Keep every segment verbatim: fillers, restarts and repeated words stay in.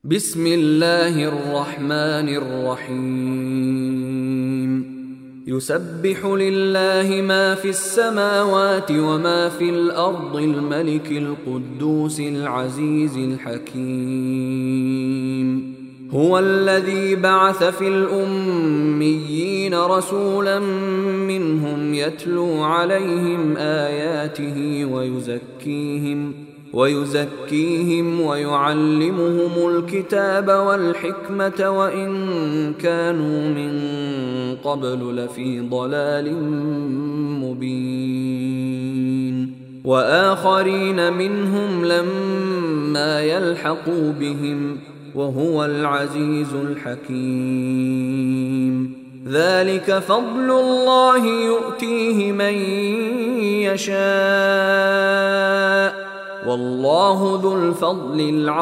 بسم الله الرحمن الرحيم يسبح لله ما في السماوات وما في الأرض الملك القدوس العزيز الحكيم هو الذي بعث في الأميين رسولا منهم يتلو عليهم آياته ويزكيهم ويزكيهم ويعلمهم الكتاب والحكمة وإن كانوا من قبل لفي ضلال مبين وآخرين منهم لما يلحقوا بهم وهو العزيز الحكيم ذلك فضل الله يؤتيه من يشاء والله ذو الفضل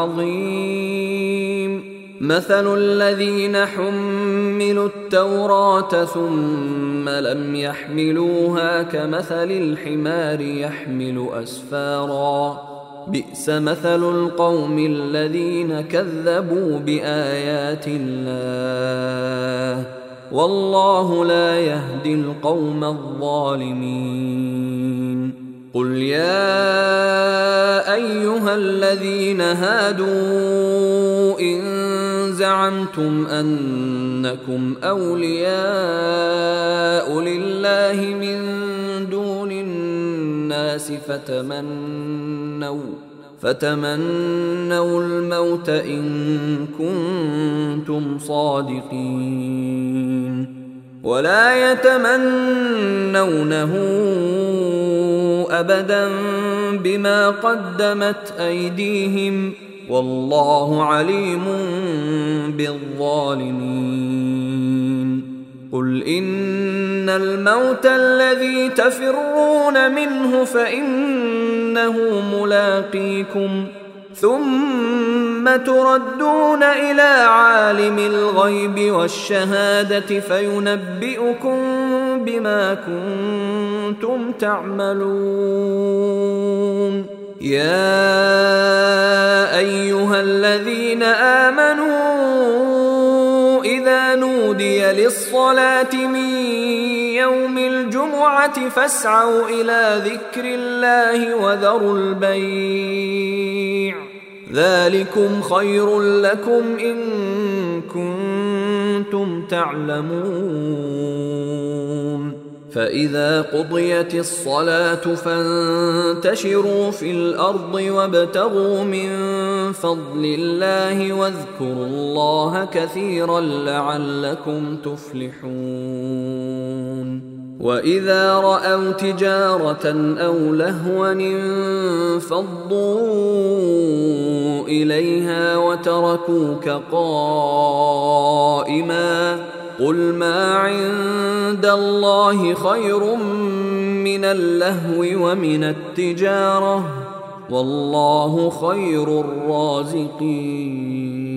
العظيم مثل الذين حملوا التوراة ثم لم يحملوها كمثل الحمار يحمل أسفارا بئس مثل القوم الذين كذبوا بآيات الله والله لا يهدي القوم الظالمين قل يا أيها الذين هادوا إن زعمتم أنكم أولياء لله من دون الناس فتمنوا فتمنوا الموت إن كنتم صادقين ولا يتمنونه أبدا بما قدمت أيديهم والله عليم بالظالمين قل إن الموت الذي تفرون منه فإنه ملاقيكم ثم تردون إلى عالم الغيب والشهادة فينبئكم بما كنتم تعملون يا أيها الذين آمنوا إذا نودي للصلاة من يوم الجمعة فاسعوا إلى ذكر الله وذروا البيع ذلكم خير لكم إن كنتم تعلمون فإذا قضيت الصلاة فانتشروا في الأرض وابتغوا من فضل الله واذكروا الله كثيرا لعلكم تفلحون وإذا رأوا تجارة أو لهوا انفضوا إليها وتركوك قائما قل ما عند الله خير من اللهو ومن التجارة والله خير الرازقين